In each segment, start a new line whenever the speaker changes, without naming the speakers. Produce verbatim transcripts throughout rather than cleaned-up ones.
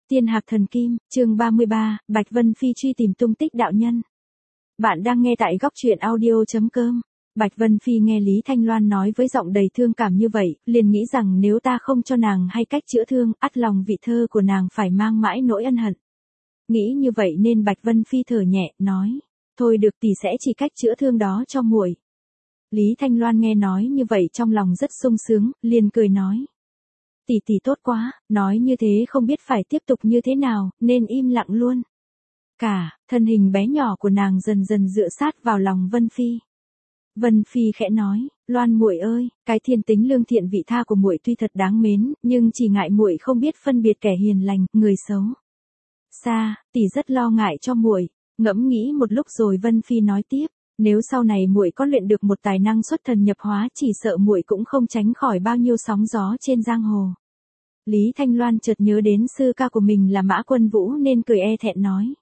Tiên Hạc Thần Kim, chương ba mươi ba, Bạch Vân Phi truy tìm tung tích đạo nhân. Bạn đang nghe tại góc truyện audio.com. Bạch Vân Phi nghe Lý Thanh Loan nói với giọng đầy thương cảm như vậy, liền nghĩ rằng nếu ta không cho nàng hay cách chữa thương, ắt lòng vị thơ của nàng phải mang mãi nỗi ân hận. Nghĩ như vậy nên Bạch Vân Phi thở nhẹ, nói, thôi được, tỷ sẽ chỉ cách chữa thương đó cho muội. Lý Thanh Loan nghe nói như vậy trong lòng rất sung sướng, liền cười nói. Tỷ tỷ tốt quá, nói như thế không biết phải tiếp tục như thế nào, nên im lặng luôn. Cả, thân hình bé nhỏ của nàng dần dần dựa sát vào lòng Vân Phi. Vân Phi khẽ nói, Loan muội ơi, cái thiên tính lương thiện vị tha của muội tuy thật đáng mến, nhưng chỉ ngại muội không biết phân biệt kẻ hiền lành, người xấu. Sa, tỷ rất lo ngại cho muội. Ngẫm nghĩ một lúc rồi Vân Phi nói tiếp, nếu sau này muội có luyện được một tài năng xuất thần nhập hóa, chỉ sợ muội cũng không tránh khỏi bao nhiêu sóng gió trên giang hồ. Lý Thanh Loan chợt nhớ đến sư ca của mình là Mã Quân Vũ nên cười e thẹn nói.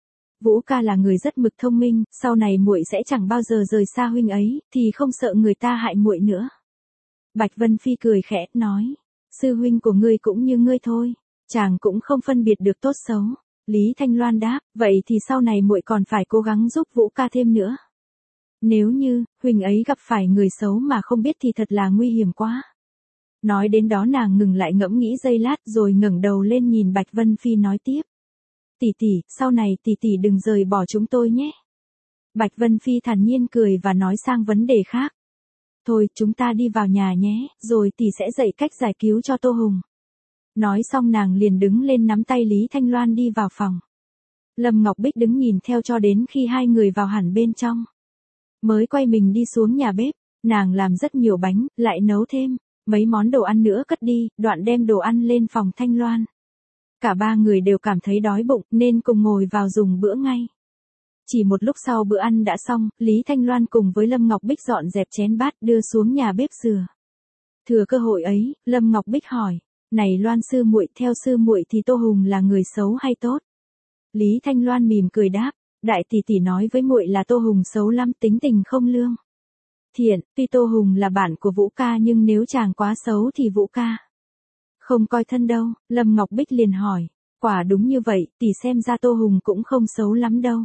Vũ ca là người rất mực thông minh, sau này muội sẽ chẳng bao giờ rời xa huynh ấy, thì không sợ người ta hại muội nữa. Bạch Vân Phi cười khẽ, nói, sư huynh của ngươi cũng như ngươi thôi, chàng cũng không phân biệt được tốt xấu. Lý Thanh Loan đáp, vậy thì sau này muội còn phải cố gắng giúp Vũ ca thêm nữa. Nếu như, huynh ấy gặp phải người xấu mà không biết thì thật là nguy hiểm quá. Nói đến đó nàng ngừng lại ngẫm nghĩ giây lát rồi ngẩng đầu lên nhìn Bạch Vân Phi nói tiếp. Tỷ tỷ, sau này tỷ tỷ đừng rời bỏ chúng tôi nhé. Bạch Vân Phi thản nhiên cười và nói sang vấn đề khác. Thôi, chúng ta đi vào nhà nhé, rồi tỷ sẽ dạy cách giải cứu cho Tô Hùng. Nói xong nàng liền đứng lên nắm tay Lý Thanh Loan đi vào phòng. Lâm Ngọc Bích đứng nhìn theo cho đến khi hai người vào hẳn bên trong. Mới quay mình đi xuống nhà bếp, nàng làm rất nhiều bánh, lại nấu thêm mấy món đồ ăn nữa cất đi, đoạn đem đồ ăn lên phòng Thanh Loan. Cả ba người đều cảm thấy đói bụng nên cùng ngồi vào dùng bữa ngay. Chỉ một lúc sau bữa ăn đã xong, Lý Thanh Loan cùng với Lâm Ngọc Bích dọn dẹp chén bát đưa xuống nhà bếp rửa. Thừa cơ hội ấy, Lâm Ngọc Bích hỏi, này Loan sư muội, theo sư muội thì Tô Hùng là người xấu hay tốt? Lý Thanh Loan mỉm cười đáp, đại tỷ tỷ nói với muội là Tô Hùng xấu lắm, tính tình không lương thiện, tuy Tô Hùng là bạn của Vũ ca nhưng nếu chàng quá xấu thì Vũ ca không coi thân đâu. Lâm Ngọc Bích liền hỏi, quả đúng như vậy, tỷ xem ra Tô Hùng cũng không xấu lắm đâu.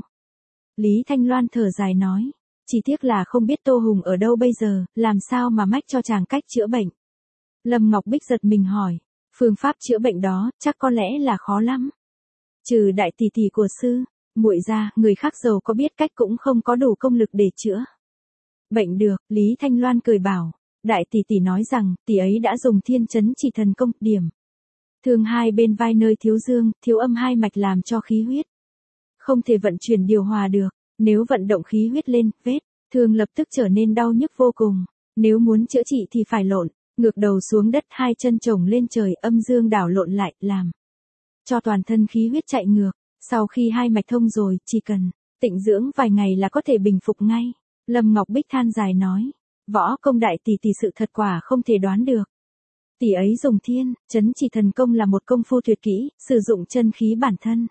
Lý Thanh Loan thở dài nói, chỉ tiếc là không biết Tô Hùng ở đâu bây giờ, làm sao mà mách cho chàng cách chữa bệnh. Lâm Ngọc Bích giật mình hỏi, phương pháp chữa bệnh đó, chắc có lẽ là khó lắm. Trừ đại tỷ tỷ của sư muội ra, người khác giàu có biết cách cũng không có đủ công lực để chữa bệnh được. Lý Thanh Loan cười bảo, đại tỷ tỷ nói rằng, tỷ ấy đã dùng thiên chấn chỉ thần công, điểm thương hai bên vai nơi thiếu dương, thiếu âm hai mạch làm cho khí huyết không thể vận chuyển điều hòa được. Nếu vận động khí huyết lên, vết thương lập tức trở nên đau nhức vô cùng. Nếu muốn chữa trị thì phải lộn ngược đầu xuống đất, hai chân chồng lên trời, âm dương đảo lộn lại, làm cho toàn thân khí huyết chạy ngược. Sau khi hai mạch thông rồi, chỉ cần tịnh dưỡng vài ngày là có thể bình phục ngay. Lâm Ngọc Bích than dài nói, võ công đại tỷ tỷ sự thật quả không thể đoán được. Tỷ ấy dùng thiên chấn chỉ thần công là một công phu tuyệt kỹ, sử dụng chân khí bản thân.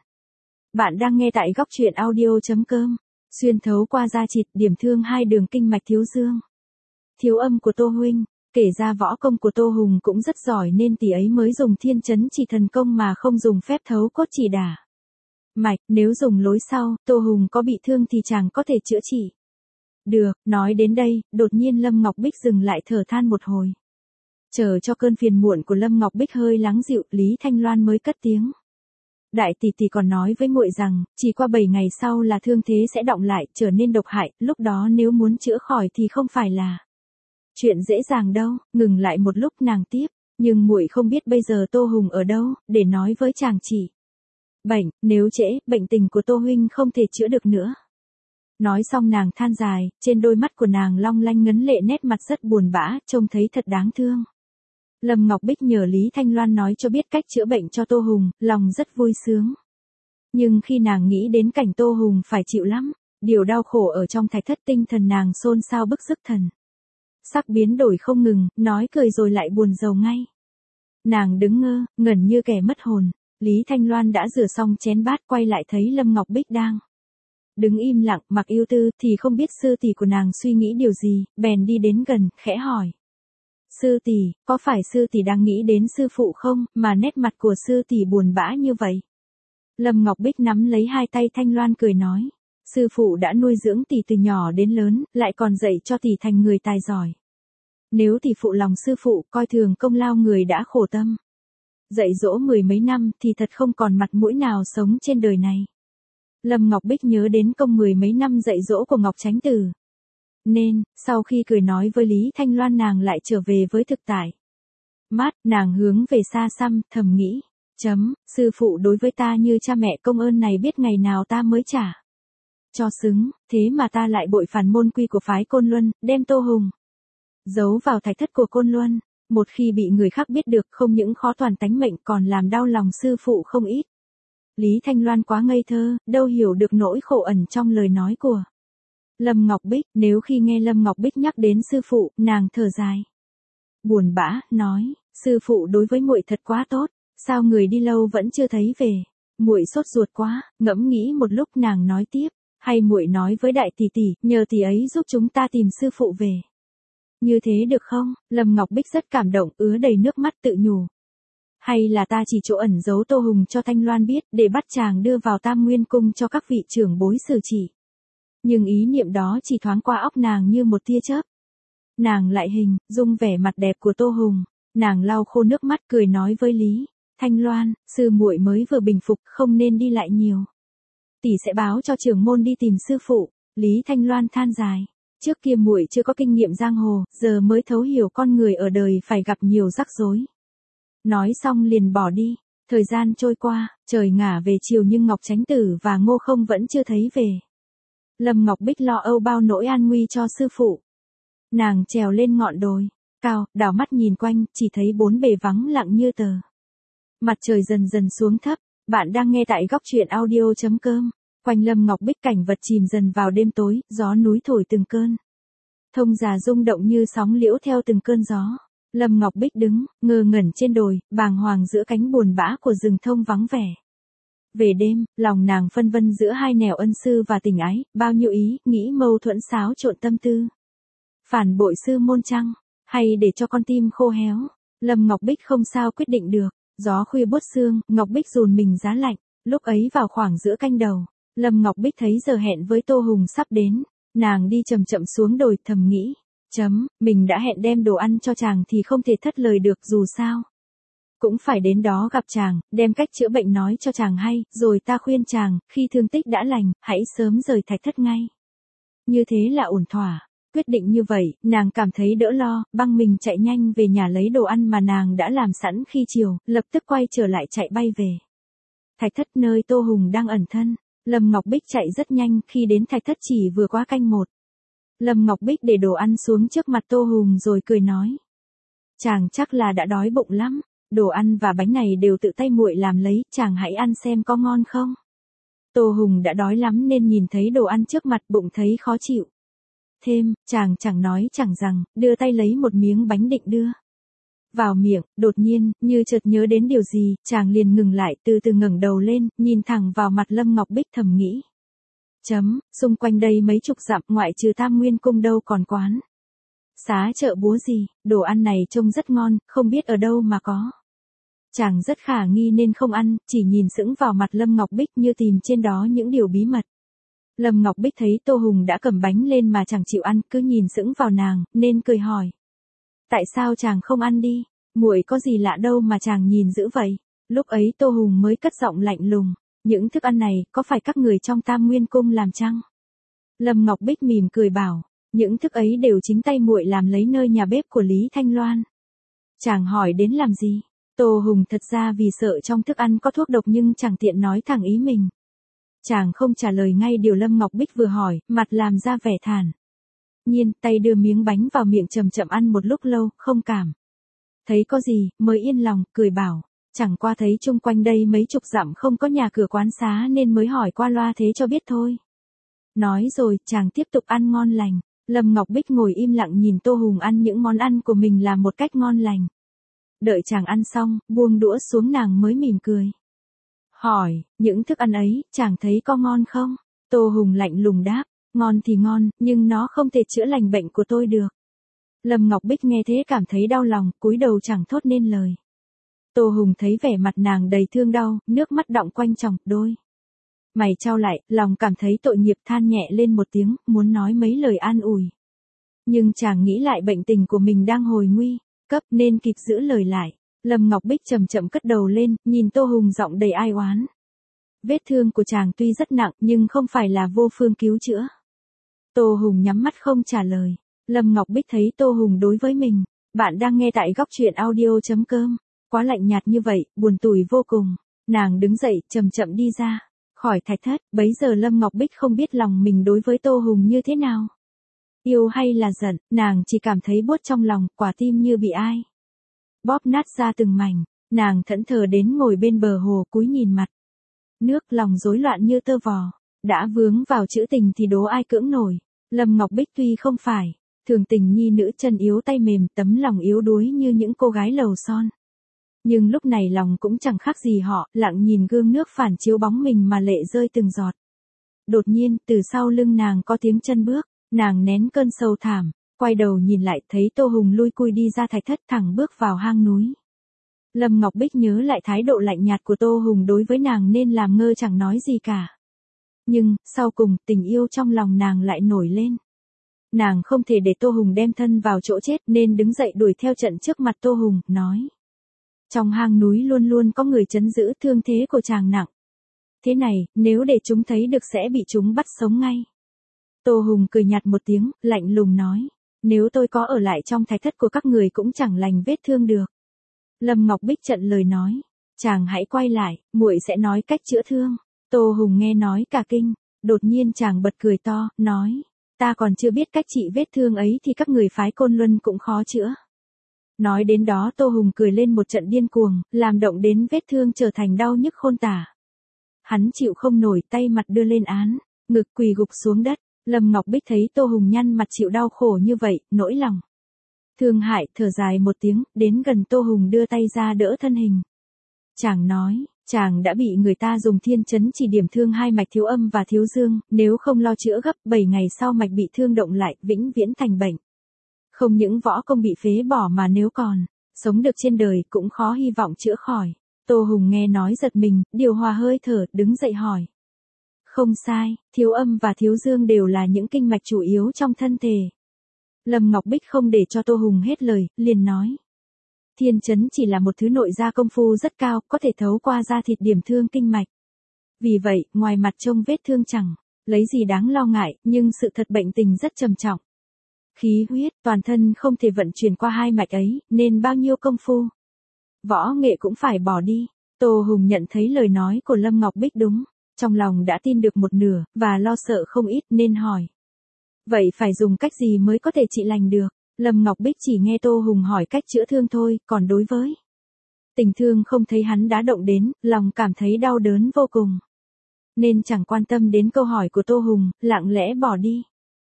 Bạn đang nghe tại góc truyện audio.com. Xuyên thấu qua da thịt, điểm thương hai đường kinh mạch thiếu dương, thiếu âm của Tô huynh. Kể ra võ công của Tô Hùng cũng rất giỏi nên tỷ ấy mới dùng thiên chấn chỉ thần công mà không dùng phép thấu cốt chỉ đả mạch. Nếu dùng lối sau, Tô Hùng có bị thương thì chẳng có thể chữa trị được. Nói đến đây, đột nhiên Lâm Ngọc Bích dừng lại thở than một hồi. Chờ cho cơn phiền muộn của Lâm Ngọc Bích hơi lắng dịu, Lý Thanh Loan mới cất tiếng. Đại tỷ tỷ còn nói với muội rằng, chỉ qua bảy ngày sau là thương thế sẽ đọng lại, trở nên độc hại, lúc đó nếu muốn chữa khỏi thì không phải là chuyện dễ dàng đâu. Ngừng lại một lúc nàng tiếp, nhưng muội không biết bây giờ Tô Hùng ở đâu, để nói với chàng chỉ bệnh, nếu trễ, bệnh tình của Tô huynh không thể chữa được nữa. Nói xong nàng than dài, trên đôi mắt của nàng long lanh ngấn lệ, nét mặt rất buồn bã, trông thấy thật đáng thương. Lâm Ngọc Bích nhờ Lý Thanh Loan nói cho biết cách chữa bệnh cho Tô Hùng, lòng rất vui sướng. Nhưng khi nàng nghĩ đến cảnh Tô Hùng phải chịu lắm điều đau khổ ở trong thạch thất, tinh thần nàng xôn xao bức rứt, thần sắc biến đổi không ngừng, nói cười rồi lại buồn rầu ngay. Nàng đứng ngơ, ngẩn như kẻ mất hồn. Lý Thanh Loan đã rửa xong chén bát, quay lại thấy Lâm Ngọc Bích đang đứng im lặng, mặc ưu tư, thì không biết sư tỷ của nàng suy nghĩ điều gì, bèn đi đến gần, khẽ hỏi. Sư tỷ, có phải sư tỷ đang nghĩ đến sư phụ không, mà nét mặt của sư tỷ buồn bã như vậy? Lâm Ngọc Bích nắm lấy hai tay Thanh Loan cười nói. Sư phụ đã nuôi dưỡng tỷ từ nhỏ đến lớn, lại còn dạy cho tỷ thành người tài giỏi. Nếu tỷ phụ lòng sư phụ, coi thường công lao người đã khổ tâm. Dạy dỗ mười mấy năm thì thật không còn mặt mũi nào sống trên đời này. Lâm Ngọc Bích nhớ đến công mười mấy năm dạy dỗ của Ngọc Chánh Tử. Nên, sau khi cười nói với Lý Thanh Loan nàng lại trở về với thực tại. Mát, nàng hướng về xa xăm, thầm nghĩ. Chấm, sư phụ đối với ta như cha mẹ, công ơn này biết ngày nào ta mới trả. Cho xứng, thế mà ta lại bội phản môn quy của phái Côn Luân, đem Tô Hùng giấu vào thạch thất của Côn Luân. Một khi bị người khác biết được, không những khó toàn tánh mệnh còn làm đau lòng sư phụ không ít. Lý Thanh Loan quá ngây thơ, đâu hiểu được nỗi khổ ẩn trong lời nói của Lâm Ngọc Bích. Nếu khi nghe Lâm Ngọc Bích nhắc đến sư phụ, nàng thở dài, buồn bã, nói, sư phụ đối với muội thật quá tốt, sao người đi lâu vẫn chưa thấy về? Muội sốt ruột quá. Ngẫm nghĩ một lúc nàng nói tiếp, hay muội nói với đại tỷ tỷ, nhờ tỷ ấy giúp chúng ta tìm sư phụ về. Như thế được không? Lâm Ngọc Bích rất cảm động, ứa đầy nước mắt tự nhủ. Hay là ta chỉ chỗ ẩn giấu Tô Hùng cho Thanh Loan biết, để bắt chàng đưa vào Tam Nguyên Cung cho các vị trưởng bối xử trị. Nhưng ý niệm đó chỉ thoáng qua óc nàng như một tia chớp. Nàng lại hình dung vẻ mặt đẹp của Tô Hùng, nàng lau khô nước mắt cười nói với Lý Thanh Loan, sư muội mới vừa bình phục, không nên đi lại nhiều. Tỷ sẽ báo cho trưởng môn đi tìm sư phụ. Lý Thanh Loan than dài, trước kia muội chưa có kinh nghiệm giang hồ, giờ mới thấu hiểu con người ở đời phải gặp nhiều rắc rối. Nói xong liền bỏ đi. Thời gian trôi qua, trời ngả về chiều nhưng Ngọc Chánh Tử và Ngô Không vẫn chưa thấy về. Lâm Ngọc Bích lo âu bao nỗi an nguy cho sư phụ. Nàng trèo lên ngọn đồi cao, đảo mắt nhìn quanh, chỉ thấy bốn bề vắng lặng như tờ. Mặt trời dần dần xuống thấp. Bạn đang nghe tại góc truyện audio chấm com. Quanh Lâm Ngọc Bích cảnh vật chìm dần vào đêm tối, gió núi thổi từng cơn. Thông già rung động như sóng liễu theo từng cơn gió. Lâm Ngọc Bích đứng, ngơ ngẩn trên đồi, bàng hoàng giữa cánh buồn bã của rừng thông vắng vẻ. Về đêm, lòng nàng phân vân giữa hai nẻo ân sư và tình ái, bao nhiêu ý, nghĩ mâu thuẫn xáo trộn tâm tư. Phản bội sư môn chăng, hay để cho con tim khô héo? Lâm Ngọc Bích không sao quyết định được. Gió khuya buốt sương, Ngọc Bích dùn mình giá lạnh. Lúc ấy vào khoảng giữa canh đầu, Lâm Ngọc Bích thấy giờ hẹn với Tô Hùng sắp đến. Nàng đi chậm chậm xuống đồi, thầm nghĩ. Chấm, mình đã hẹn đem đồ ăn cho chàng thì không thể thất lời được, dù sao cũng phải đến đó gặp chàng, đem cách chữa bệnh nói cho chàng hay, rồi ta khuyên chàng, khi thương tích đã lành, hãy sớm rời thạch thất ngay. Như thế là ổn thỏa. Quyết định như vậy, nàng cảm thấy đỡ lo, băng mình chạy nhanh về nhà lấy đồ ăn mà nàng đã làm sẵn khi chiều, lập tức quay trở lại chạy bay về thạch thất nơi Tô Hùng đang ẩn thân. Lâm Ngọc Bích chạy rất nhanh, khi đến thạch thất chỉ vừa qua canh một. Lâm Ngọc Bích để đồ ăn xuống trước mặt Tô Hùng rồi cười nói. Chàng chắc là đã đói bụng lắm, đồ ăn và bánh này đều tự tay muội làm lấy, chàng hãy ăn xem có ngon không. Tô Hùng đã đói lắm nên nhìn thấy đồ ăn trước mặt bụng thấy khó chịu. Thêm, chàng chẳng nói chẳng rằng, đưa tay lấy một miếng bánh định đưa vào miệng. Đột nhiên, như chợt nhớ đến điều gì, chàng liền ngừng lại, từ từ ngẩng đầu lên, nhìn thẳng vào mặt Lâm Ngọc Bích, thầm nghĩ. Chấm, xung quanh đây mấy chục dặm, ngoại trừ Tam Nguyên Cung đâu còn quán xá chợ búa gì, đồ ăn này trông rất ngon, không biết ở đâu mà có. Chàng rất khả nghi nên không ăn, chỉ nhìn sững vào mặt Lâm Ngọc Bích như tìm trên đó những điều bí mật. Lâm Ngọc Bích thấy Tô Hùng đã cầm bánh lên mà chẳng chịu ăn, cứ nhìn sững vào nàng, nên cười hỏi. Tại sao chàng không ăn đi, muội có gì lạ đâu mà chàng nhìn dữ vậy? Lúc ấy Tô Hùng mới cất giọng lạnh lùng. Những thức ăn này, có phải các người trong Tam Nguyên Cung làm chăng? Lâm Ngọc Bích mỉm cười bảo. Những thức ấy đều chính tay muội làm lấy nơi nhà bếp của Lý Thanh Loan. Chàng hỏi đến làm gì? Tô Hùng thật ra vì sợ trong thức ăn có thuốc độc nhưng chẳng tiện nói thẳng ý mình. Chàng không trả lời ngay điều Lâm Ngọc Bích vừa hỏi, mặt làm ra vẻ thản nhiên, tay đưa miếng bánh vào miệng chậm chậm ăn một lúc lâu, không cảm thấy có gì, mới yên lòng, cười bảo. Chẳng qua thấy chung quanh đây mấy chục dặm không có nhà cửa quán xá nên mới hỏi qua loa thế cho biết thôi. Nói rồi, chàng tiếp tục ăn ngon lành. Lâm Ngọc Bích ngồi im lặng nhìn Tô Hùng ăn những món ăn của mình làm một cách ngon lành. Đợi chàng ăn xong, buông đũa xuống nàng mới mỉm cười. Hỏi, những thức ăn ấy, chàng thấy có ngon không? Tô Hùng lạnh lùng đáp, ngon thì ngon, nhưng nó không thể chữa lành bệnh của tôi được. Lâm Ngọc Bích nghe thế cảm thấy đau lòng, cúi đầu chẳng thốt nên lời. Tô Hùng thấy vẻ mặt nàng đầy thương đau, nước mắt đọng quanh tròng đôi mày chau lại, lòng cảm thấy tội nghiệp, than nhẹ lên một tiếng, muốn nói mấy lời an ủi. Nhưng chàng nghĩ lại bệnh tình của mình đang hồi nguy cấp nên kịp giữ lời lại. Lâm Ngọc Bích chậm chậm cất đầu lên, nhìn Tô Hùng giọng đầy ai oán. Vết thương của chàng tuy rất nặng nhưng không phải là vô phương cứu chữa. Tô Hùng nhắm mắt không trả lời. Lâm Ngọc Bích thấy Tô Hùng đối với mình. Bạn đang nghe tại góc truyện audio.com. Quá lạnh nhạt như vậy, buồn tủi vô cùng. Nàng đứng dậy, chậm chậm đi ra khỏi thạch thất. Bấy giờ Lâm Ngọc Bích không biết lòng mình đối với Tô Hùng như thế nào. Yêu hay là giận, nàng chỉ cảm thấy buốt trong lòng, quả tim như bị ai bóp nát ra từng mảnh. Nàng thẫn thờ đến ngồi bên bờ hồ, cúi nhìn mặt nước, lòng rối loạn như tơ vò. Đã vướng vào chữ tình thì đố ai cưỡng nổi. Lâm Ngọc Bích tuy không phải thường tình nhi nữ, chân yếu tay mềm, tấm lòng yếu đuối như những cô gái lầu son. Nhưng lúc này lòng cũng chẳng khác gì họ, lặng nhìn gương nước phản chiếu bóng mình mà lệ rơi từng giọt. Đột nhiên, từ sau lưng nàng có tiếng chân bước, nàng nén cơn sầu thảm, quay đầu nhìn lại thấy Tô Hùng lui cui đi ra thạch thất, thẳng bước vào hang núi. Lâm Ngọc Bích nhớ lại thái độ lạnh nhạt của Tô Hùng đối với nàng nên làm ngơ chẳng nói gì cả. Nhưng, sau cùng, tình yêu trong lòng nàng lại nổi lên. Nàng không thể để Tô Hùng đem thân vào chỗ chết nên đứng dậy đuổi theo trận trước mặt Tô Hùng, nói. Trong hang núi luôn luôn có người trấn giữ, thương thế của chàng nặng. Thế này, nếu để chúng thấy được sẽ bị chúng bắt sống ngay. Tô Hùng cười nhạt một tiếng, lạnh lùng nói. Nếu tôi có ở lại trong thạch thất của các người cũng chẳng lành vết thương được. Lâm Ngọc Bích chặn lời nói. Chàng hãy quay lại, muội sẽ nói cách chữa thương. Tô Hùng nghe nói cả kinh. Đột nhiên chàng bật cười to, nói. Ta còn chưa biết cách trị vết thương ấy thì các người phái Côn Luân cũng khó chữa. Nói đến đó Tô Hùng cười lên một trận điên cuồng, làm động đến vết thương trở thành đau nhức khôn tả. Hắn chịu không nổi, tay mặt đưa lên án, ngực quỳ gục xuống đất. Lâm Ngọc Bích thấy Tô Hùng nhăn mặt chịu đau khổ như vậy, nỗi lòng thương hại, thở dài một tiếng, đến gần Tô Hùng đưa tay ra đỡ thân hình. Chàng nói, chàng đã bị người ta dùng thiên chấn chỉ điểm thương hai mạch thiếu âm và thiếu dương, nếu không lo chữa gấp, bảy ngày sau mạch bị thương động lại, vĩnh viễn thành bệnh. Không những võ công bị phế bỏ mà nếu còn sống được trên đời cũng khó hy vọng chữa khỏi. Tô Hùng nghe nói giật mình, điều hòa hơi thở, đứng dậy hỏi. Không sai, thiếu âm và thiếu dương đều là những kinh mạch chủ yếu trong thân thể. Lâm Ngọc Bích không để cho Tô Hùng hết lời, liền nói. Thiên chấn chỉ là một thứ nội gia công phu rất cao, có thể thấu qua da thịt điểm thương kinh mạch. Vì vậy, ngoài mặt trông vết thương chẳng lấy gì đáng lo ngại, nhưng sự thật bệnh tình rất trầm trọng. Khí huyết, toàn thân không thể vận chuyển qua hai mạch ấy, nên bao nhiêu công phu võ nghệ cũng phải bỏ đi. Tô Hùng nhận thấy lời nói của Lâm Ngọc Bích đúng, trong lòng đã tin được một nửa, và lo sợ không ít nên hỏi. Vậy phải dùng cách gì mới có thể trị lành được? Lâm Ngọc Bích chỉ nghe Tô Hùng hỏi cách chữa thương thôi, còn đối với tình thương không thấy hắn đã động đến, lòng cảm thấy đau đớn vô cùng. Nên chẳng quan tâm đến câu hỏi của Tô Hùng, lặng lẽ bỏ đi.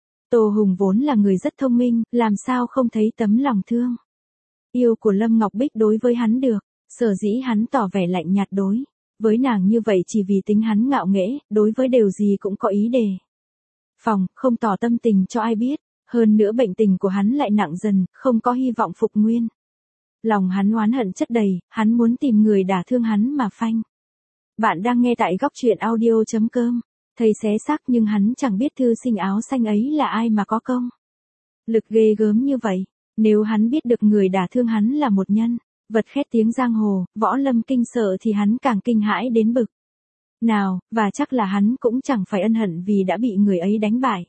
Tô Hùng vốn là người rất thông minh, làm sao không thấy tấm lòng thương yêu của Lâm Ngọc Bích đối với hắn được. Sở dĩ hắn tỏ vẻ lạnh nhạt đối với nàng như vậy chỉ vì tính hắn ngạo nghễ, đối với điều gì cũng có ý đề phòng, không tỏ tâm tình cho ai biết. Hơn nữa bệnh tình của hắn lại nặng dần, không có hy vọng phục nguyên. Lòng hắn oán hận chất đầy, hắn muốn tìm người đả thương hắn mà phanh. Bạn đang nghe tại góc truyện audio.com. Thầy xé xác nhưng hắn chẳng biết thư sinh áo xanh ấy là ai mà có công lực ghê gớm như vậy. Nếu hắn biết được người đả thương hắn là một nhân vật khét tiếng giang hồ, võ lâm kinh sợ thì hắn càng kinh hãi đến bực nào, và chắc là hắn cũng chẳng phải ân hận vì đã bị người ấy đánh bại.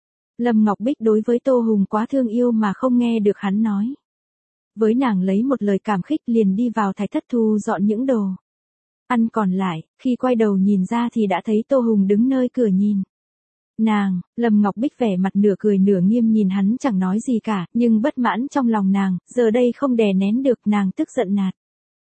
Lâm Ngọc Bích đối với Tô Hùng quá thương yêu mà không nghe được hắn nói. Với nàng lấy một lời cảm khích liền đi vào thạch thất thu dọn những đồ ăn còn lại, khi quay đầu nhìn ra thì đã thấy Tô Hùng đứng nơi cửa nhìn nàng. Lâm Ngọc Bích vẻ mặt nửa cười nửa nghiêm nhìn hắn chẳng nói gì cả, nhưng bất mãn trong lòng nàng, giờ đây không đè nén được, nàng tức giận nạt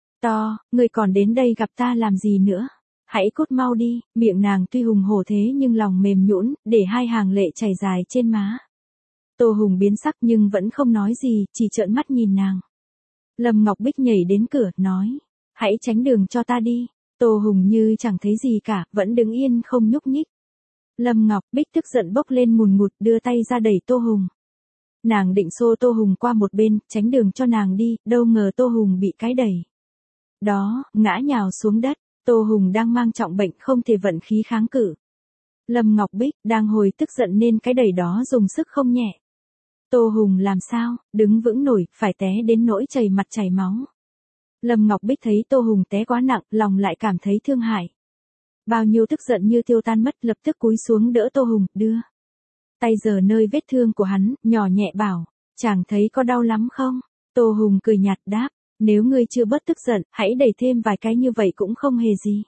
to, người còn đến đây gặp ta làm gì nữa? Hãy cút mau đi. Miệng nàng tuy hùng hổ thế nhưng lòng mềm nhũn, để hai hàng lệ chảy dài trên má. Tô Hùng biến sắc nhưng vẫn không nói gì, chỉ trợn mắt nhìn nàng. Lâm Ngọc Bích nhảy đến cửa, nói, hãy tránh đường cho ta đi. Tô Hùng như chẳng thấy gì cả, vẫn đứng yên không nhúc nhích. Lâm Ngọc Bích tức giận bốc lên ngùn ngụt, đưa tay ra đẩy Tô Hùng. nàng định xô Tô Hùng qua một bên, tránh đường cho nàng đi, đâu ngờ Tô Hùng bị cái đẩy. Đó, ngã nhào xuống đất, Tô Hùng đang mang trọng bệnh không thể vận khí kháng cự. Lâm Ngọc Bích đang hồi tức giận nên cái đẩy đó dùng sức không nhẹ. Tô Hùng làm sao, đứng vững nổi, phải té đến nỗi chảy mặt chảy máu. Lâm Ngọc Bích thấy Tô Hùng té quá nặng, lòng lại cảm thấy thương hại. Bao nhiêu tức giận như tiêu tan mất, lập tức cúi xuống đỡ Tô Hùng, đưa tay giờ nơi vết thương của hắn, nhỏ nhẹ bảo, chàng thấy có đau lắm không? Tô Hùng cười nhạt đáp, nếu ngươi chưa bớt tức giận, hãy đẩy thêm vài cái như vậy cũng không hề gì.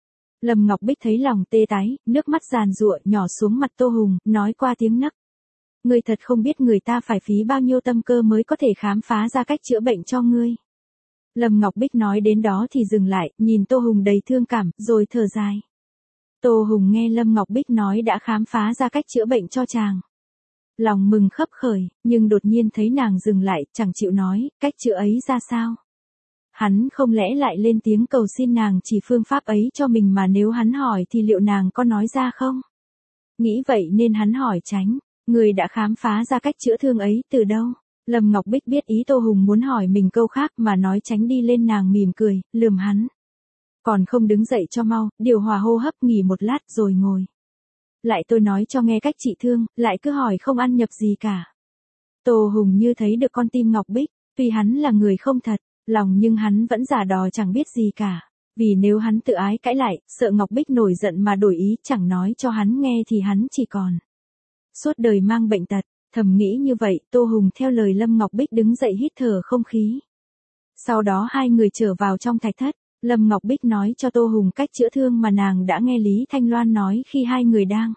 Lâm Ngọc Bích thấy lòng tê tái, nước mắt giàn giụa nhỏ xuống mặt Tô Hùng, nói qua tiếng nấc. Ngươi thật không biết người ta phải phí bao nhiêu tâm cơ mới có thể khám phá ra cách chữa bệnh cho ngươi. Lâm Ngọc Bích nói đến đó thì dừng lại, nhìn Tô Hùng đầy thương cảm, rồi thở dài. Tô Hùng nghe Lâm Ngọc Bích nói đã khám phá ra cách chữa bệnh cho chàng. Lòng mừng khấp khởi, nhưng đột nhiên thấy nàng dừng lại, chẳng chịu nói, cách chữa ấy ra sao. Hắn không lẽ lại lên tiếng cầu xin nàng chỉ phương pháp ấy cho mình, mà nếu hắn hỏi thì liệu nàng có nói ra không? Nghĩ vậy nên hắn hỏi tránh, người đã khám phá ra cách chữa thương ấy từ đâu? Lâm Ngọc Bích biết ý Tô Hùng muốn hỏi mình câu khác mà nói tránh đi lên, nàng mỉm cười, lườm hắn. Còn không đứng dậy cho mau, điều hòa hô hấp, nghỉ một lát rồi ngồi. Lại tôi nói cho nghe cách trị thương, lại cứ hỏi không ăn nhập gì cả. Tô Hùng như thấy được con tim Ngọc Bích, tuy hắn là người không thật lòng nhưng hắn vẫn giả đò chẳng biết gì cả. Vì nếu hắn tự ái cãi lại, sợ Ngọc Bích nổi giận mà đổi ý, chẳng nói cho hắn nghe thì hắn chỉ còn suốt đời mang bệnh tật. Thầm nghĩ như vậy, Tô Hùng theo lời Lâm Ngọc Bích đứng dậy hít thở không khí. Sau đó hai người trở vào trong thạch thất, Lâm Ngọc Bích nói cho Tô Hùng cách chữa thương mà nàng đã nghe Lý Thanh Loan nói khi hai người đang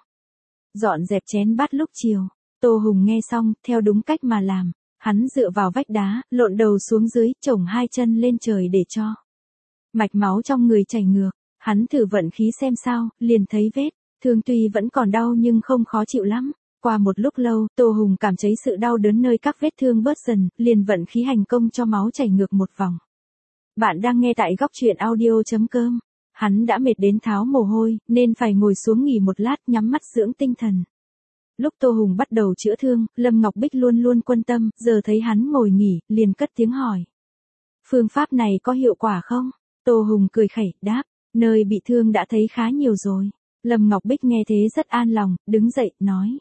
dọn dẹp chén bát lúc chiều. Tô Hùng nghe xong, theo đúng cách mà làm. Hắn dựa vào vách đá, lộn đầu xuống dưới, chổng hai chân lên trời để cho mạch máu trong người chảy ngược. Hắn thử vận khí xem sao, liền thấy vết thương tuy vẫn còn đau nhưng không khó chịu lắm. Qua một lúc lâu, Tô Hùng cảm thấy sự đau đớn nơi các vết thương bớt dần, liền vận khí hành công cho máu chảy ngược một vòng. Bạn đang nghe tại góc truyện audio chấm com. Hắn đã mệt đến tháo mồ hôi, nên phải ngồi xuống nghỉ một lát, nhắm mắt dưỡng tinh thần. Lúc Tô Hùng bắt đầu chữa thương, Lâm Ngọc Bích luôn luôn quan tâm, giờ thấy hắn ngồi nghỉ, liền cất tiếng hỏi. Phương pháp này có hiệu quả không? Tô Hùng cười khẩy, đáp, nơi bị thương đã thấy khá nhiều rồi. Lâm Ngọc Bích nghe thế rất an lòng, đứng dậy, nói.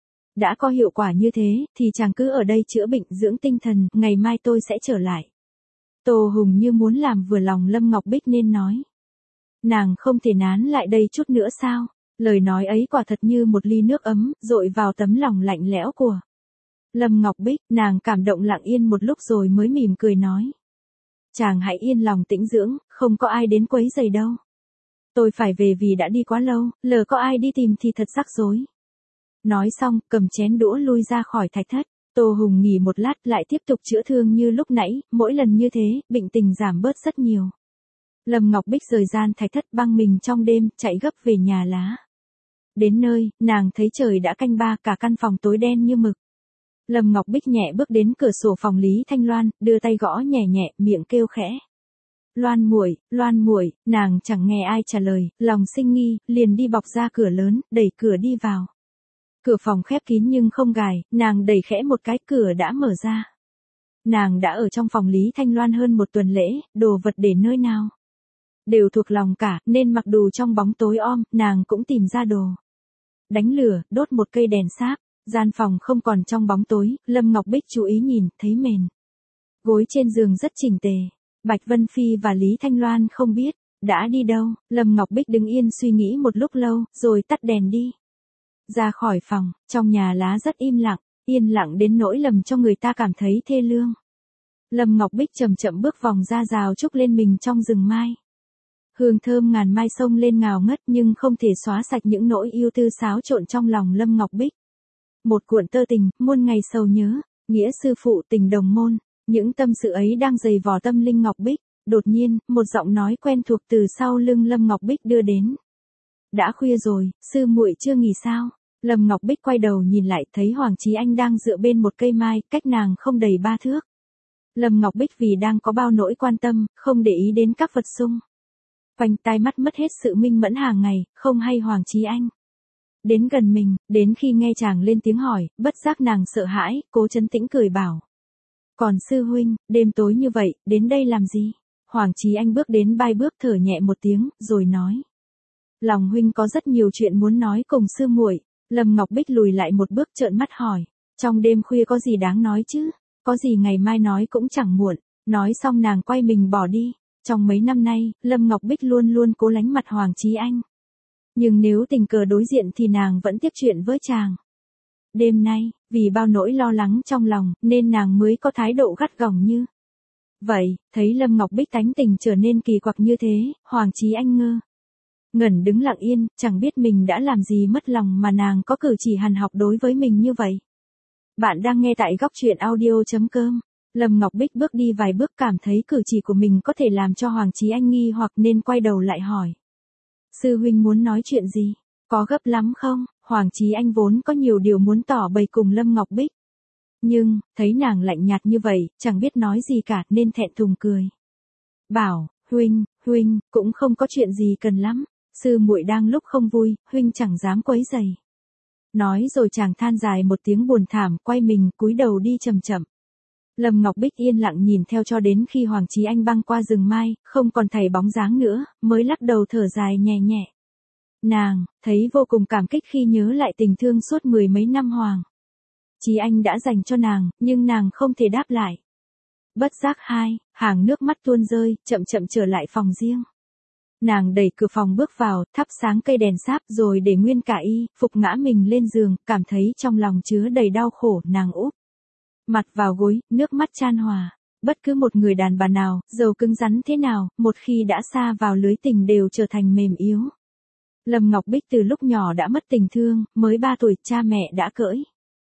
Đã có hiệu quả như thế, thì chàng cứ ở đây chữa bệnh dưỡng tinh thần, ngày mai tôi sẽ trở lại. Tô Hùng như muốn làm vừa lòng Lâm Ngọc Bích nên nói. Nàng không thể nán lại đây chút nữa sao? Lời nói ấy quả thật như một ly nước ấm, dội vào tấm lòng lạnh lẽo của Lâm Ngọc Bích. Nàng cảm động lặng yên một lúc rồi mới mỉm cười nói. Chàng hãy yên lòng tĩnh dưỡng, không có ai đến quấy rầy đâu. Tôi phải về vì đã đi quá lâu, lỡ có ai đi tìm thì thật rắc rối. Nói xong, cầm chén đũa lui ra khỏi thạch thất. Tô Hùng nghỉ một lát lại tiếp tục chữa thương như lúc nãy, mỗi lần như thế, bệnh tình giảm bớt rất nhiều. Lâm Ngọc Bích rời gian thạch thất băng mình trong đêm, chạy gấp về nhà lá. Đến nơi, nàng thấy trời đã canh ba, cả căn phòng tối đen như mực. Lâm Ngọc Bích nhẹ bước đến cửa sổ phòng Lý Thanh Loan, đưa tay gõ nhẹ nhẹ, miệng kêu khẽ. Loan muội, Loan muội, nàng chẳng nghe ai trả lời, lòng sinh nghi, liền đi bọc ra cửa lớn, đẩy cửa đi vào. Cửa phòng khép kín nhưng không gài, nàng đẩy khẽ một cái, cửa đã mở ra. Nàng đã ở trong phòng Lý Thanh Loan hơn một tuần lễ, đồ vật để nơi nào đều thuộc lòng cả, nên mặc dù trong bóng tối om, nàng cũng tìm ra đồ. Đánh lửa, đốt một cây đèn sáp, gian phòng không còn trong bóng tối, Lâm Ngọc Bích chú ý nhìn, thấy mền gối trên giường rất chỉnh tề. Bạch Vân Phi và Lý Thanh Loan không biết đã đi đâu. Lâm Ngọc Bích đứng yên suy nghĩ một lúc lâu, rồi tắt đèn đi. Ra khỏi phòng, trong nhà lá rất im lặng, yên lặng đến nỗi lầm cho người ta cảm thấy thê lương. Lâm Ngọc Bích chậm chậm bước vòng ra rào trúc lên mình trong rừng mai. Hương thơm ngàn mai xông lên ngào ngất nhưng không thể xóa sạch những nỗi yêu tư xáo trộn trong lòng Lâm Ngọc Bích. Một cuộn tơ tình, muôn ngày sầu nhớ, nghĩa sư phụ tình đồng môn, những tâm sự ấy đang dày vò tâm linh Ngọc Bích. Đột nhiên, một giọng nói quen thuộc từ sau lưng Lâm Ngọc Bích đưa đến. Đã khuya rồi, sư muội chưa nghỉ sao? Lâm Ngọc Bích quay đầu nhìn lại, thấy Hoàng Chí Anh đang dựa bên một cây mai, cách nàng không đầy ba thước. Lâm Ngọc Bích vì đang có bao nỗi quan tâm, không để ý đến các vật xung quanh, tai mắt mất hết sự minh mẫn hàng ngày, không hay Hoàng Chí Anh đến gần mình, đến khi nghe chàng lên tiếng hỏi, bất giác nàng sợ hãi, cố trấn tĩnh cười bảo. Còn sư huynh, đêm tối như vậy, đến đây làm gì? Hoàng Chí Anh bước đến bai bước thở nhẹ một tiếng, rồi nói. Lòng huynh có rất nhiều chuyện muốn nói cùng sư muội. Lâm Ngọc Bích lùi lại một bước trợn mắt hỏi. Trong đêm khuya có gì đáng nói chứ? Có gì ngày mai nói cũng chẳng muộn. Nói xong nàng quay mình bỏ đi. Trong mấy năm nay, Lâm Ngọc Bích luôn luôn cố lánh mặt Hoàng Chí Anh. Nhưng nếu tình cờ đối diện thì nàng vẫn tiếp chuyện với chàng. Đêm nay, vì bao nỗi lo lắng trong lòng, nên nàng mới có thái độ gắt gỏng như vậy. Thấy Lâm Ngọc Bích tánh tình trở nên kỳ quặc như thế, Hoàng Chí Anh ngơ ngẩn đứng lặng yên, chẳng biết mình đã làm gì mất lòng mà nàng có cử chỉ hằn học đối với mình như vậy. Bạn đang nghe tại góc truyện audio chấm com. Lâm Ngọc Bích bước đi vài bước cảm thấy cử chỉ của mình có thể làm cho Hoàng Chí Anh nghi hoặc nên quay đầu lại hỏi. Sư huynh muốn nói chuyện gì? Có gấp lắm không? Hoàng Chí Anh vốn có nhiều điều muốn tỏ bày cùng Lâm Ngọc Bích. Nhưng, thấy nàng lạnh nhạt như vậy, chẳng biết nói gì cả nên thẹn thùng cười. Bảo, huynh, huynh, cũng không có chuyện gì cần lắm. Sư muội đang lúc không vui, huynh chẳng dám quấy rầy. Nói rồi chàng than dài một tiếng buồn thảm, quay mình, cúi đầu đi chậm chậm. Lâm Ngọc Bích yên lặng nhìn theo cho đến khi Hoàng Chí Anh băng qua rừng mai, không còn thấy bóng dáng nữa, mới lắc đầu thở dài nhẹ nhẹ. Nàng, thấy vô cùng cảm kích khi nhớ lại tình thương suốt mười mấy năm Hoàng Chí Anh đã dành cho nàng, nhưng nàng không thể đáp lại. Bất giác hai, hàng nước mắt tuôn rơi, chậm chậm trở lại phòng riêng. Nàng đẩy cửa phòng bước vào, thắp sáng cây đèn sáp rồi để nguyên cả y, phục ngã mình lên giường, cảm thấy trong lòng chứa đầy đau khổ, nàng úp mặt vào gối, nước mắt chan hòa. Bất cứ một người đàn bà nào, dầu cứng rắn thế nào, một khi đã sa vào lưới tình đều trở thành mềm yếu. Lâm Ngọc Bích từ lúc nhỏ đã mất tình thương, mới ba tuổi cha mẹ đã cỡi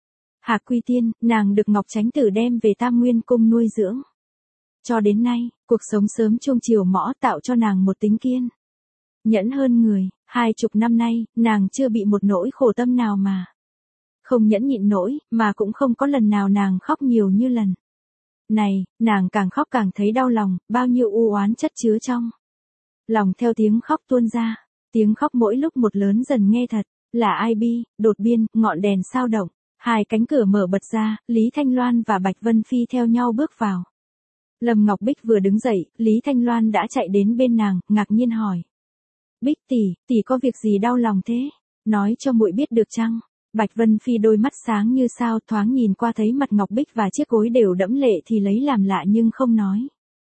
Hạc quy tiên, nàng được Ngọc Chánh Tử đem về Tam Nguyên Cung nuôi dưỡng. Cho đến nay, cuộc sống sớm chuông chiều mõ tạo cho nàng một tính kiên nhẫn hơn người. Hai chục năm nay, nàng chưa bị một nỗi khổ tâm nào mà không nhẫn nhịn nổi, mà cũng không có lần nào nàng khóc nhiều như lần này. Nàng càng khóc càng thấy đau lòng, bao nhiêu u oán chất chứa trong lòng theo tiếng khóc tuôn ra. Tiếng khóc mỗi lúc một lớn dần nghe thật là ai bi. Đột biên, ngọn đèn sao động, hai cánh cửa mở bật ra, Lý Thanh Loan và Bạch Vân Phi theo nhau bước vào. Lâm Ngọc Bích vừa đứng dậy, Lý Thanh Loan đã chạy đến bên nàng, ngạc nhiên hỏi. Bích tỷ, tỷ có việc gì đau lòng thế? Nói cho muội biết được chăng? Bạch Vân Phi đôi mắt sáng như sao, thoáng nhìn qua thấy mặt Ngọc Bích và chiếc gối đều đẫm lệ thì lấy làm lạ nhưng không nói.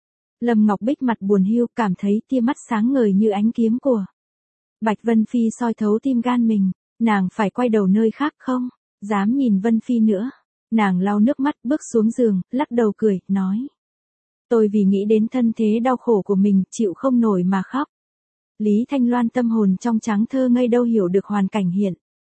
Lâm Ngọc Bích mặt buồn hiu, cảm thấy tia mắt sáng ngời như ánh kiếm của Bạch Vân Phi soi thấu tim gan mình. Nàng phải quay đầu nơi khác không dám nhìn Vân Phi nữa. Nàng lau nước mắt, bước xuống giường, lắc đầu cười, nói. Tôi vì nghĩ đến thân thế đau khổ của mình, chịu không nổi mà khóc. Lý Thanh Loan tâm hồn trong trắng thơ ngây đâu hiểu được hoàn cảnh hiện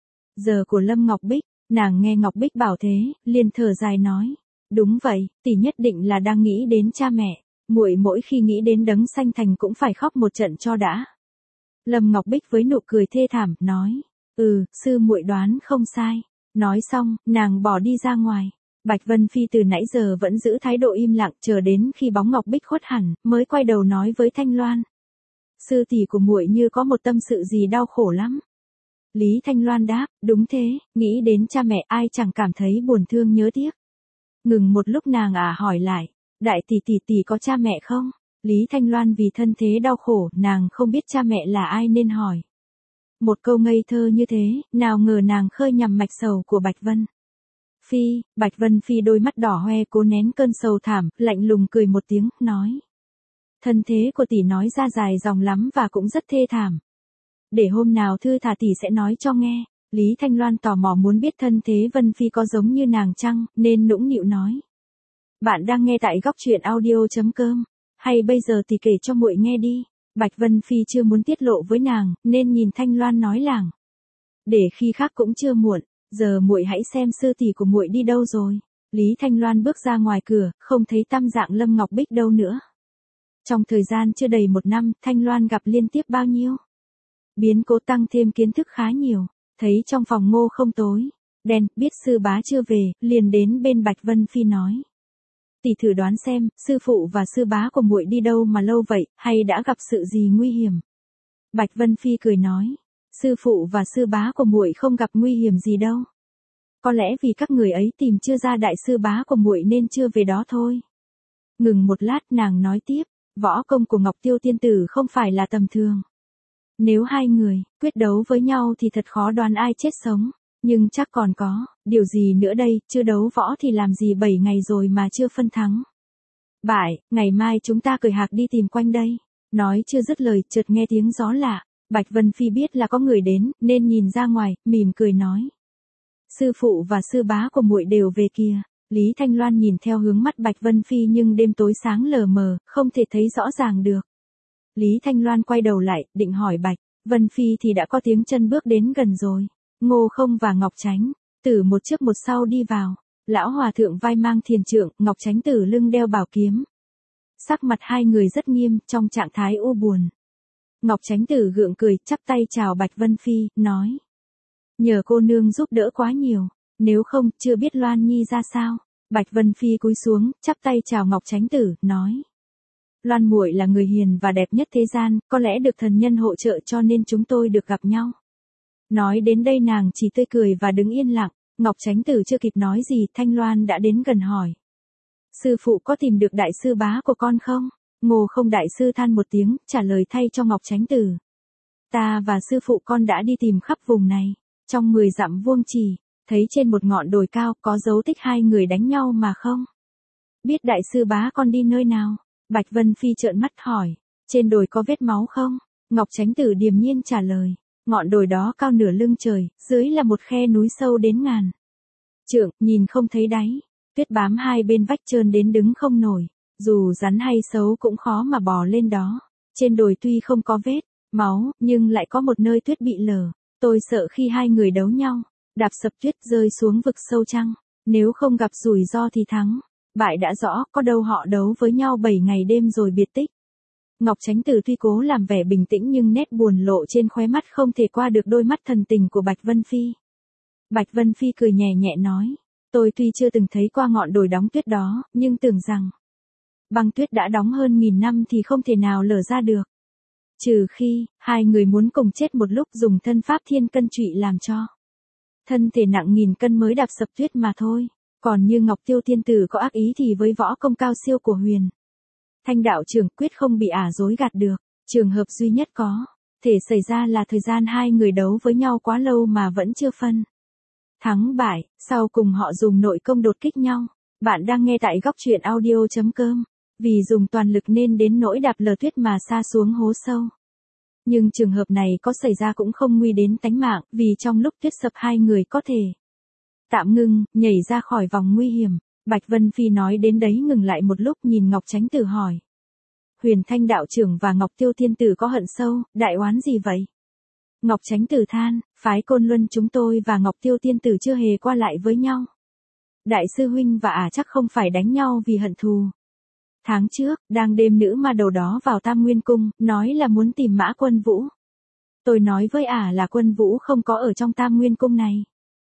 giờ của Lâm Ngọc Bích. Nàng nghe Ngọc Bích bảo thế, liền thở dài nói. Đúng vậy, tỷ nhất định là đang nghĩ đến cha mẹ. Muội mỗi khi nghĩ đến Đấng Sanh Thành cũng phải khóc một trận cho đã. Lâm Ngọc Bích với nụ cười thê thảm, nói. Ừ, sư muội đoán không sai. Nói xong, nàng bỏ đi ra ngoài. Bạch Vân Phi từ nãy giờ vẫn giữ thái độ im lặng, chờ đến khi bóng Ngọc Bích khuất hẳn, mới quay đầu nói với Thanh Loan. Sư tỷ của muội như có một tâm sự gì đau khổ lắm. Lý Thanh Loan đáp, đúng thế, nghĩ đến cha mẹ ai chẳng cảm thấy buồn thương nhớ tiếc. Ngừng một lúc nàng à hỏi lại, đại tỷ tỷ tỷ có cha mẹ không? Lý Thanh Loan vì thân thế đau khổ, nàng không biết cha mẹ là ai nên hỏi. Một câu ngây thơ như thế, nào ngờ nàng khơi nhằm mạch sầu của Bạch Vân Phi. Bạch Vân Phi đôi mắt đỏ hoe cố nén cơn sầu thảm, lạnh lùng cười một tiếng, nói. Thân thế của tỷ nói ra dài dòng lắm và cũng rất thê thảm. Để hôm nào thư thả tỷ sẽ nói cho nghe. Lý Thanh Loan tò mò muốn biết thân thế Vân Phi có giống như nàng chăng, nên nũng nịu nói. Bạn đang nghe tại góc truyện audio chấm com. Hay bây giờ tỷ kể cho muội nghe đi. Bạch Vân Phi chưa muốn tiết lộ với nàng, nên nhìn Thanh Loan nói làng. Để khi khác cũng chưa muộn, giờ muội hãy xem sư tỷ của muội đi đâu rồi. Lý Thanh Loan bước ra ngoài cửa, không thấy tăm dạng Lâm Ngọc Bích đâu nữa. Trong thời gian chưa đầy một năm, Thanh Loan gặp liên tiếp bao nhiêu biến cố tăng thêm kiến thức khá nhiều. Thấy trong phòng ngô không tối đen, biết sư bá chưa về, liền đến bên Bạch Vân Phi nói. Tỷ thử đoán xem, sư phụ và sư bá của muội đi đâu mà lâu vậy, hay đã gặp sự gì nguy hiểm? Bạch Vân Phi cười nói. Sư phụ và sư bá của muội không gặp nguy hiểm gì đâu. Có lẽ vì các người ấy tìm chưa ra đại sư bá của muội nên chưa về đó thôi. Ngừng một lát nàng nói tiếp, võ công của Ngọc Tiêu tiên tử không phải là tầm thường. Nếu hai người quyết đấu với nhau thì thật khó đoán ai chết sống, nhưng chắc còn có điều gì nữa đây, chưa đấu võ thì làm gì bảy ngày rồi mà chưa phân thắng. Bại, ngày mai chúng ta cởi hạc đi tìm quanh đây. Nói chưa dứt lời, chợt nghe tiếng gió lạ. Bạch Vân Phi biết là có người đến, nên nhìn ra ngoài, mỉm cười nói: sư phụ và sư bá của muội đều về kìa. Lý Thanh Loan nhìn theo hướng mắt Bạch Vân Phi nhưng đêm tối sáng lờ mờ, không thể thấy rõ ràng được. Lý Thanh Loan quay đầu lại, định hỏi Bạch Vân Phi thì đã có tiếng chân bước đến gần rồi. Ngô Không và Ngọc Chánh Tử một trước một sau đi vào. Lão hòa thượng vai mang thiền trượng, Ngọc Chánh Tử lưng đeo bảo kiếm. Sắc mặt hai người rất nghiêm, trong trạng thái u buồn. Ngọc Chánh Tử gượng cười, chắp tay chào Bạch Vân Phi, nói: nhờ cô nương giúp đỡ quá nhiều, nếu không, chưa biết Loan Nhi ra sao. Bạch Vân Phi cúi xuống, chắp tay chào Ngọc Chánh Tử, nói: Loan muội là người hiền và đẹp nhất thế gian, có lẽ được thần nhân hộ trợ cho nên chúng tôi được gặp nhau. Nói đến đây nàng chỉ tươi cười và đứng yên lặng. Ngọc Chánh Tử chưa kịp nói gì, Thanh Loan đã đến gần hỏi: sư phụ có tìm được đại sư bá của con không? Ngô Không đại sư than một tiếng, trả lời thay cho Ngọc Chánh Tử: ta và sư phụ con đã đi tìm khắp vùng này, trong mười dặm vuông chỉ, thấy trên một ngọn đồi cao có dấu tích hai người đánh nhau mà không biết đại sư bá con đi nơi nào. Bạch Vân Phi trợn mắt hỏi: trên đồi có vết máu không? Ngọc Chánh Tử điềm nhiên trả lời: ngọn đồi đó cao nửa lưng trời, dưới là một khe núi sâu đến ngàn trượng, nhìn không thấy đáy, tuyết bám hai bên vách trơn đến đứng không nổi, dù rắn hay sấu cũng khó mà bò lên đó. Trên đồi tuy không có vết máu, nhưng lại có một nơi tuyết bị lở. Tôi sợ khi hai người đấu nhau, đạp sập tuyết rơi xuống vực sâu chăng, nếu không gặp rủi ro thì thắng, bại đã rõ, có đâu họ đấu với nhau bảy ngày đêm rồi biệt tích. Ngọc Chánh Tử tuy cố làm vẻ bình tĩnh nhưng nét buồn lộ trên khóe mắt không thể qua được đôi mắt thần tình của Bạch Vân Phi. Bạch Vân Phi cười nhẹ nhẹ nói: tôi tuy chưa từng thấy qua ngọn đồi đóng tuyết đó, nhưng tưởng rằng băng tuyết đã đóng hơn nghìn năm thì không thể nào lở ra được. Trừ khi, hai người muốn cùng chết một lúc dùng thân pháp thiên cân trụy làm cho thân thể nặng nghìn cân mới đạp sập tuyết mà thôi. Còn như Ngọc Tiêu tiên tử có ác ý thì với võ công cao siêu của Huyền Thanh đạo trưởng quyết không bị ả dối gạt được. Trường hợp duy nhất có thể xảy ra là thời gian hai người đấu với nhau quá lâu mà vẫn chưa phân thắng bại, sau cùng họ dùng nội công đột kích nhau. Bạn đang nghe tại góc truyện audio chấm com. Vì dùng toàn lực nên đến nỗi đạp lở tuyết mà sa xuống hố sâu. Nhưng trường hợp này có xảy ra cũng không nguy đến tánh mạng, vì trong lúc tuyết sập hai người có thể tạm ngưng, nhảy ra khỏi vòng nguy hiểm. Bạch Vân Phi nói đến đấy ngừng lại một lúc, nhìn Ngọc Chánh Tử hỏi: Huyền Thanh đạo trưởng và Ngọc Tiêu tiên tử có hận sâu, đại oán gì vậy? Ngọc Chánh Tử than: phái Côn Luân chúng tôi và Ngọc Tiêu tiên tử chưa hề qua lại với nhau. Đại sư huynh và ả chắc không phải đánh nhau vì hận thù. Tháng trước, đang đêm nữ ma đầu đó vào Tam Nguyên Cung, nói là muốn tìm Mã Quân Vũ. Tôi nói với ả là Quân Vũ không có ở trong Tam Nguyên Cung này.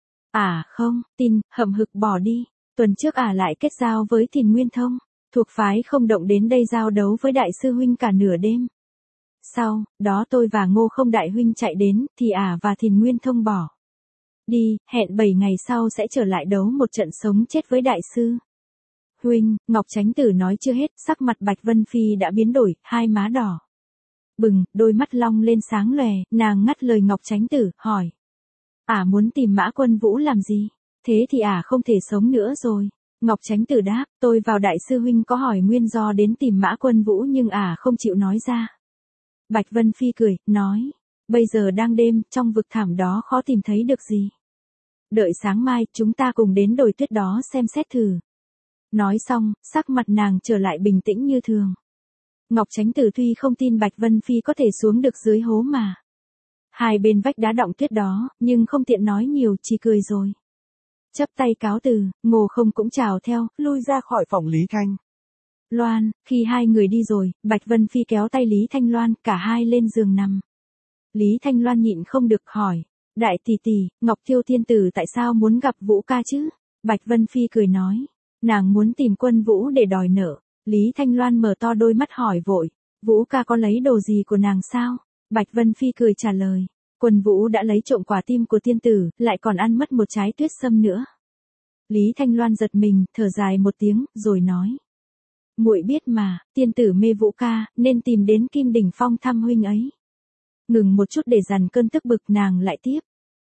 Ả không tin, hậm hực bỏ đi. Tuần trước ả lại kết giao với Thìn Nguyên Thông, thuộc phái không động đến đây giao đấu với đại sư huynh cả nửa đêm. Sau đó tôi và Ngô Không đại huynh chạy đến, thì ả và Thìn Nguyên Thông bỏ đi, hẹn bảy ngày sau sẽ trở lại đấu một trận sống chết với đại sư huynh. Ngọc Chánh Tử nói chưa hết, sắc mặt Bạch Vân Phi đã biến đổi, hai má đỏ bừng, đôi mắt long lên sáng lòe. Nàng ngắt lời Ngọc Chánh Tử, hỏi: ả muốn tìm Mã Quân Vũ làm gì? Thế thì ả không thể sống nữa rồi. Ngọc Chánh Tử đáp: tôi vào đại sư huynh có hỏi nguyên do đến tìm Mã Quân Vũ nhưng ả không chịu nói ra. Bạch Vân Phi cười, nói: bây giờ đang đêm, trong vực thẳm đó khó tìm thấy được gì. Đợi sáng mai, chúng ta cùng đến đồi tuyết đó xem xét thử. Nói xong, sắc mặt nàng trở lại bình tĩnh như thường. Ngọc Chánh Tử tuy không tin Bạch Vân Phi có thể xuống được dưới hố mà hai bên vách đá đọng tuyết đó, nhưng không tiện nói nhiều, chỉ cười rồi chắp tay cáo từ. Ngô Không cũng chào theo, lui ra khỏi phòng Lý Thanh Loan. Khi hai người đi rồi, Bạch Vân Phi kéo tay Lý Thanh Loan, cả hai lên giường nằm. Lý Thanh Loan nhịn không được hỏi: đại tỷ tỷ, Ngọc Tiêu tiên tử tại sao muốn gặp Vũ ca chứ? Bạch Vân Phi cười nói: nàng muốn tìm Quân Vũ để đòi nợ. Lý Thanh Loan mở to đôi mắt hỏi vội: Vũ ca có lấy đồ gì của nàng sao? Bạch Vân Phi cười trả lời: Quân Vũ đã lấy trộm quả tim của tiên tử, lại còn ăn mất một trái tuyết sâm nữa. Lý Thanh Loan giật mình, thở dài một tiếng, rồi nói. Muội biết mà, tiên tử mê Vũ ca, nên tìm đến Kim Đỉnh Phong thăm huynh ấy. Ngừng một chút để dằn cơn tức bực, nàng lại tiếp.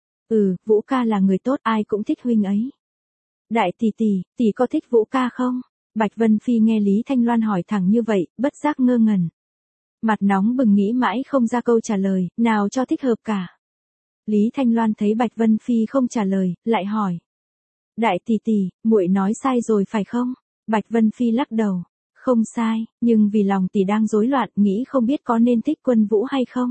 Ừ, Vũ ca là người tốt, ai cũng thích huynh ấy. Đại tỷ tỷ, tỷ có thích Vũ ca không? Bạch Vân Phi nghe Lý Thanh Loan hỏi thẳng như vậy, bất giác ngơ ngẩn. Mặt nóng bừng nghĩ mãi không ra câu trả lời, nào cho thích hợp cả. Lý Thanh Loan thấy Bạch Vân Phi không trả lời, lại hỏi. Đại tỷ tỷ, muội nói sai rồi phải không? Bạch Vân Phi lắc đầu. Không sai, nhưng vì lòng tỷ đang rối loạn, nghĩ không biết có nên thích Quân Vũ hay không.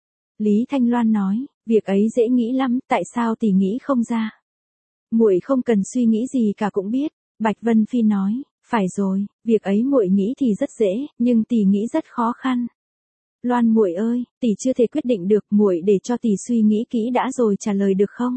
Lý Thanh Loan nói, việc ấy dễ nghĩ lắm, tại sao tỷ nghĩ không ra? Muội không cần suy nghĩ gì cả cũng biết. Bạch Vân Phi nói, phải rồi, việc ấy muội nghĩ thì rất dễ, nhưng tỷ nghĩ rất khó khăn. Loan muội ơi, tỷ chưa thể quyết định được, muội để cho tỷ suy nghĩ kỹ đã rồi trả lời được không?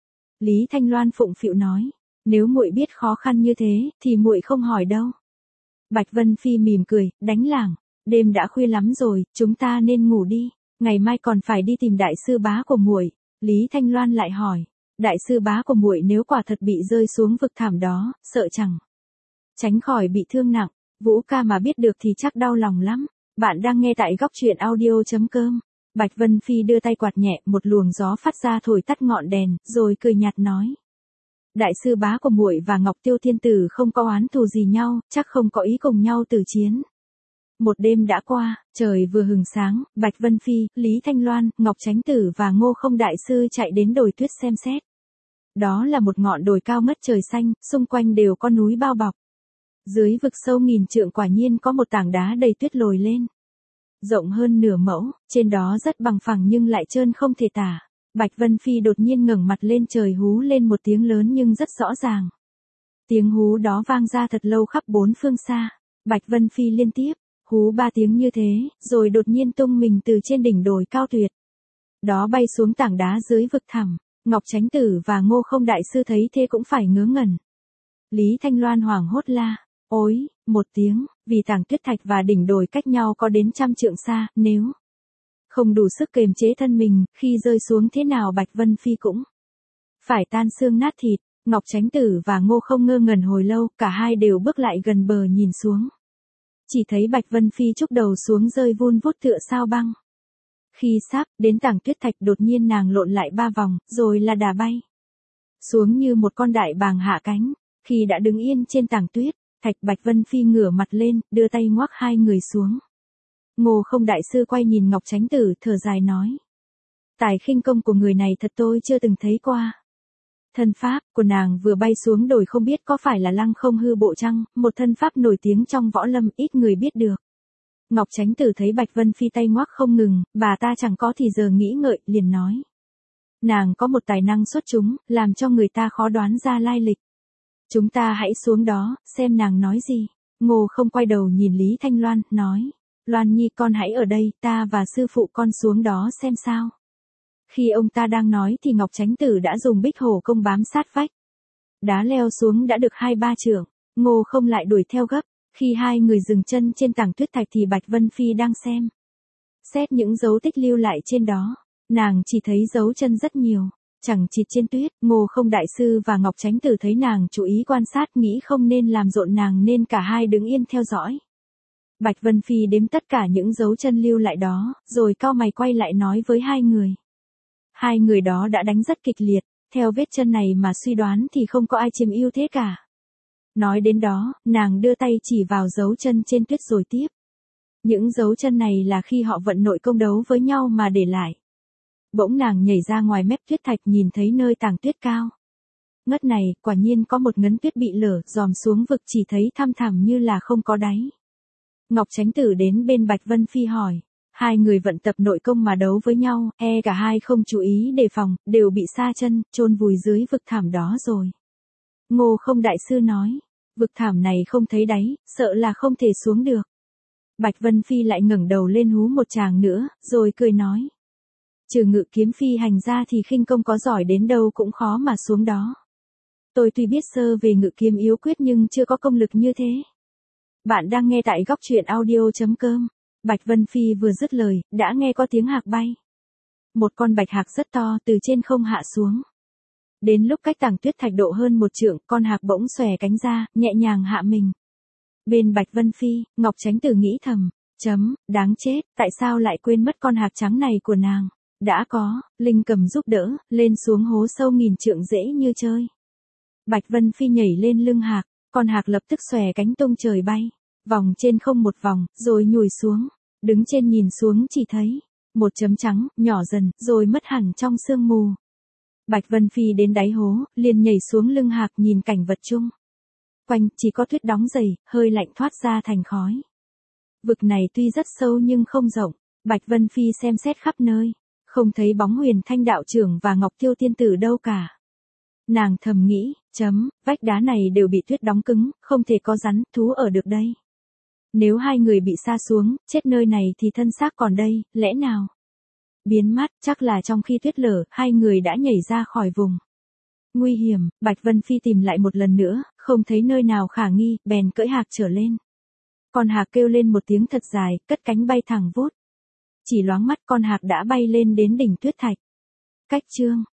Lý Thanh Loan phụng phịu nói, nếu muội biết khó khăn như thế, thì muội không hỏi đâu. Bạch Vân Phi mỉm cười, đánh lảng, đêm đã khuya lắm rồi, chúng ta nên ngủ đi, ngày mai còn phải đi tìm đại sư bá của muội. Lý Thanh Loan lại hỏi, đại sư bá của muội nếu quả thật bị rơi xuống vực thẳm đó, sợ chẳng tránh khỏi bị thương nặng, Vũ ca mà biết được thì chắc đau lòng lắm. Bạn đang nghe tại góc truyện audio chấm com. Bạch Vân Phi đưa tay quạt nhẹ, một luồng gió phát ra thổi tắt ngọn đèn, rồi cười nhạt nói. Đại sư bá của muội và Ngọc Tiêu Thiên Tử không có oán thù gì nhau, chắc không có ý cùng nhau tử chiến. Một đêm đã qua, trời vừa hừng sáng, Bạch Vân Phi, Lý Thanh Loan, Ngọc Chánh Tử và Ngô Không Đại Sư chạy đến đồi tuyết xem xét. Đó là một ngọn đồi cao ngất trời xanh, xung quanh đều có núi bao bọc. Dưới vực sâu nghìn trượng quả nhiên có một tảng đá đầy tuyết lồi lên. Rộng hơn nửa mẫu, trên đó rất bằng phẳng nhưng lại trơn không thể tả. Bạch Vân Phi đột nhiên ngẩng mặt lên trời hú lên một tiếng lớn nhưng rất rõ ràng. Tiếng hú đó vang ra thật lâu khắp bốn phương xa. Bạch Vân Phi liên tiếp, hú ba tiếng như thế, rồi đột nhiên tung mình từ trên đỉnh đồi cao tuyệt. Đó bay xuống tảng đá dưới vực thẳm. Ngọc Chánh Tử và Ngô Không Đại Sư thấy thế cũng phải ngớ ngẩn. Lý Thanh Loan hoảng hốt la. Ôi, một tiếng, vì tảng tuyết thạch và đỉnh đồi cách nhau có đến trăm trượng xa, nếu không đủ sức kềm chế thân mình, khi rơi xuống thế nào Bạch Vân Phi cũng phải tan xương nát thịt. Ngọc Chánh Tử và Ngô Không ngơ ngẩn hồi lâu, cả hai đều bước lại gần bờ nhìn xuống. Chỉ thấy Bạch Vân Phi chúc đầu xuống rơi vun vút tựa sao băng. Khi sắp đến tảng tuyết thạch đột nhiên nàng lộn lại ba vòng, rồi là đà bay xuống như một con đại bàng hạ cánh. Khi đã đứng yên trên tảng tuyết thạch, Bạch Vân Phi ngửa mặt lên, đưa tay ngoắc hai người xuống. Ngô Không Đại Sư quay nhìn Ngọc Chánh Tử, thở dài nói. Tài khinh công của người này thật tôi chưa từng thấy qua. Thân pháp của nàng vừa bay xuống đồi không biết có phải là Lăng Không Hư Bộ chăng, một thân pháp nổi tiếng trong võ lâm ít người biết được. Ngọc Chánh Tử thấy Bạch Vân Phi tay ngoắc không ngừng, bà ta chẳng có thì giờ nghĩ ngợi, liền nói. Nàng có một tài năng xuất chúng, làm cho người ta khó đoán ra lai lịch. Chúng ta hãy xuống đó, xem nàng nói gì. Ngô Không quay đầu nhìn Lý Thanh Loan, nói. Loan Nhi con hãy ở đây, ta và sư phụ con xuống đó xem sao. Khi ông ta đang nói thì Ngọc Chánh Tử đã dùng bích hổ công bám sát vách. Đá leo xuống đã được hai ba trượng, Ngô Không lại đuổi theo gấp. Khi hai người dừng chân trên tảng tuyết thạch thì Bạch Vân Phi đang xem xét những dấu tích lưu lại trên đó. Nàng chỉ thấy dấu chân rất nhiều, chẳng chịt trên tuyết. Ngô Không Đại Sư và Ngọc Chánh Tử thấy nàng chú ý quan sát, nghĩ không nên làm rộn nàng nên cả hai đứng yên theo dõi. Bạch Vân Phi đếm tất cả những dấu chân lưu lại đó, rồi cau mày quay lại nói với hai người. Hai người đó đã đánh rất kịch liệt, theo vết chân này mà suy đoán thì không có ai chiếm ưu thế cả. Nói đến đó, nàng đưa tay chỉ vào dấu chân trên tuyết rồi tiếp. Những dấu chân này là khi họ vận nội công đấu với nhau mà để lại. Bỗng nàng nhảy ra ngoài mép tuyết thạch nhìn thấy nơi tảng tuyết cao ngất này, quả nhiên có một ngấn tuyết bị lở, dòm xuống vực chỉ thấy thăm thẳm như là không có đáy. Ngọc Chánh Tử đến bên Bạch Vân Phi hỏi. Hai người vận tập nội công mà đấu với nhau, e cả hai không chú ý đề phòng, đều bị sa chân, chôn vùi dưới vực thẳm đó rồi. Ngô Không Đại Sư nói. Vực thẳm này không thấy đáy, sợ là không thể xuống được. Bạch Vân Phi lại ngẩng đầu lên hú một tràng nữa, rồi cười nói. Trừ Ngự Kiếm phi hành ra thì khinh công có giỏi đến đâu cũng khó mà xuống đó. Tôi tuy biết sơ về ngự kiếm yếu quyết nhưng chưa có công lực như thế. Bạn đang nghe tại góc truyện audio chấm com. Bạch Vân Phi vừa dứt lời, đã nghe có tiếng hạc bay một con bạch hạc rất to từ trên không hạ xuống. Đến lúc cách tảng tuyết thạch độ hơn một trượng, con hạc bỗng xòe cánh ra, nhẹ nhàng hạ mình. Bên Bạch Vân Phi, Ngọc Chánh Tử nghĩ thầm, chấm, đáng chết, tại sao lại quên mất con hạc trắng này của nàng. Đã có, Linh Cầm giúp đỡ, lên xuống hố sâu nghìn trượng dễ như chơi. Bạch Vân Phi nhảy lên lưng hạc, con hạc lập tức xòe cánh tung trời bay, vòng trên không một vòng, rồi nhùi xuống. Đứng trên nhìn xuống chỉ thấy một chấm trắng, nhỏ dần, rồi mất hẳn trong sương mù. Bạch Vân Phi đến đáy hố, liền nhảy xuống lưng hạc nhìn cảnh vật chung quanh, chỉ có tuyết đóng dày, hơi lạnh thoát ra thành khói. Vực này tuy rất sâu nhưng không rộng, Bạch Vân Phi xem xét khắp nơi, không thấy bóng Huyền Thanh đạo trưởng và Ngọc Tiêu tiên tử đâu cả. Nàng thầm nghĩ, chấm, vách đá này đều bị tuyết đóng cứng, không thể có rắn, thú ở được đây. Nếu hai người bị sa xuống, chết nơi này thì thân xác còn đây, lẽ nào? Biến mắt, chắc là trong khi tuyết lở, hai người đã nhảy ra khỏi vùng nguy hiểm. Bạch Vân Phi tìm lại một lần nữa, không thấy nơi nào khả nghi, bèn cưỡi hạc trở lên. Con hạc kêu lên một tiếng thật dài, cất cánh bay thẳng vút. Chỉ loáng mắt con hạc đã bay lên đến đỉnh tuyết thạch. Cách chương